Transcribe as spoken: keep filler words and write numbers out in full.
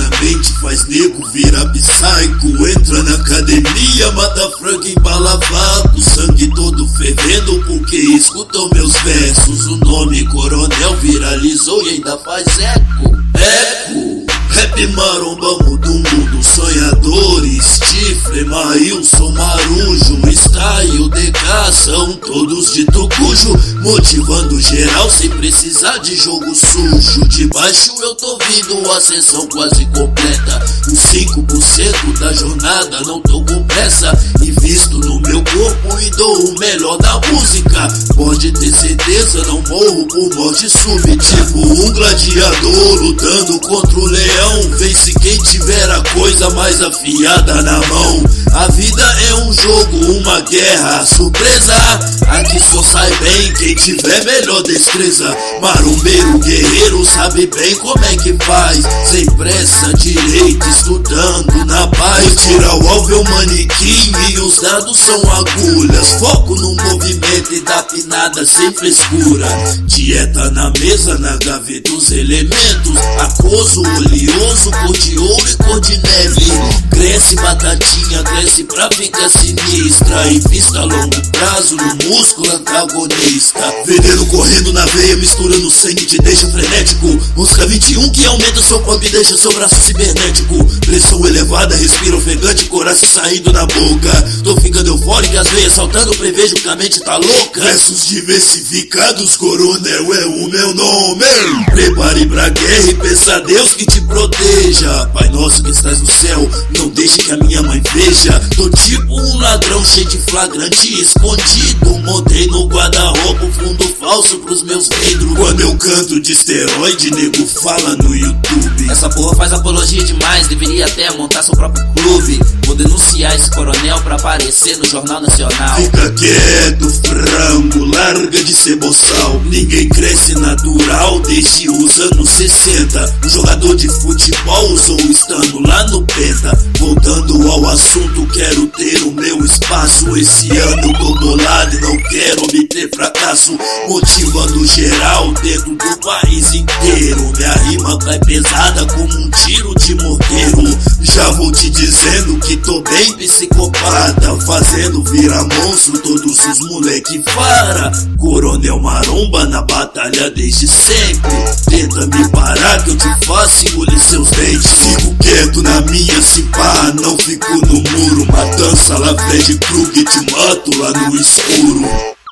na mente, faz nego virar psycho. Entra na academia, mata frango, embala vago, sangue todo fervendo porque escutam meus versos. O nome Coronel viralizou e ainda faz eco. Eco, rap maromba muda o mundo, sonhadores, Chifre, Maílson, Marujo, Style, D K, são todos de tucujo, motivando geral sem precisar de jogo sujo. De baixo eu tô vindo, ascensão quase completa, os cinco por cento da jornada não tô com pressa, invisto no meu corpo e dou o melhor da música. Pode ter certeza, não morro por morte súbita, tipo um gladiador lutando contra o leão. Vence quem tiver a coisa mais afiada na mão. A vida é um jogo, uma guerra surpresa, aqui só sai bem quem tiver melhor destreza. Marombeiro guerreiro sabe bem como é que faz, sem pressa, direito, estudando na paz. Tira o alvo é o manequim e os dados são agulhas, foco no movimento e da pinada sem frescura. Dieta na mesa, na gaveta os elementos, aquoso, oleoso, cor de ouro e cor de neve. Cresce batatinha, cresce pra ficar sinistra, em vista a longo prazo no músculo antagonista. Veneno correndo na veia, mistura no sangue, te deixa frenético. Música vinte e um que aumenta seu corpo e deixa seu braço cibernético. Pressão elevada, respira ofegante, coração saindo na boca. Tô ficando eufórico, as veias saltando, prevejo que a mente tá louca. Versos diversificados, Coronel é o meu nome. Prepare pra guerra e peça a Deus que te proteja. Pai nosso que estás no céu, não deixe que a minha mãe veja. Tô tipo um ladrão cheio de flagrante escondido, montei no guarda-roupa fundo falso pros meus vidros. Quando eu canto de esteroide, nego fala no YouTube: essa porra faz apologia demais, deveria até montar seu próprio clube. Vou denunciar esse coronel pra aparecer no Jornal Nacional. Fica quieto, frango, larga de ser boçal. Ninguém cresce natural desde os anos sessenta. Um jogador de futebol usou estando lá no penta. Voltando ao assunto, quero ter o meu espaço. Esse ano tô bolado e não quero obter fracasso, motivando geral dentro do país inteiro. Minha rima vai pesada como um tiro de morteiro. Já vou te dizendo que tô bem psicopata, fazendo virar monstro todos os moleque para. Coronel maromba na batalha desde sempre. Tenta me parar que eu te faço engolir seus dentes. Fico quieto na minha, se pá, não fico no muro. Matança lá, Fred Krueger, te mato lá no escuro.